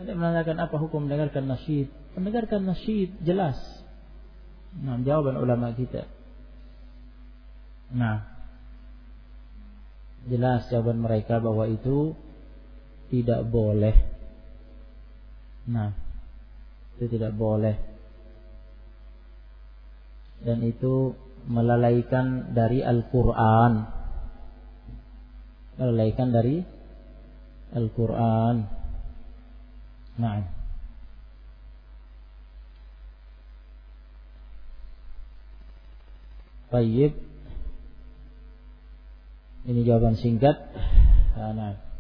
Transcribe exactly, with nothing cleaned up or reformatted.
Anda menanyakan apa hukum mendengarkan nasyid? Mendengarkan nasyid jelas. Nah, jawaban ulama kita. Nah, jelas jawaban mereka bahwa itu tidak boleh. Nah, itu tidak boleh. Dan itu melalaikan dari Al-Quran. Melalaikan dari Al-Quran. Nah, baik. Ini jawaban singkat. Nah,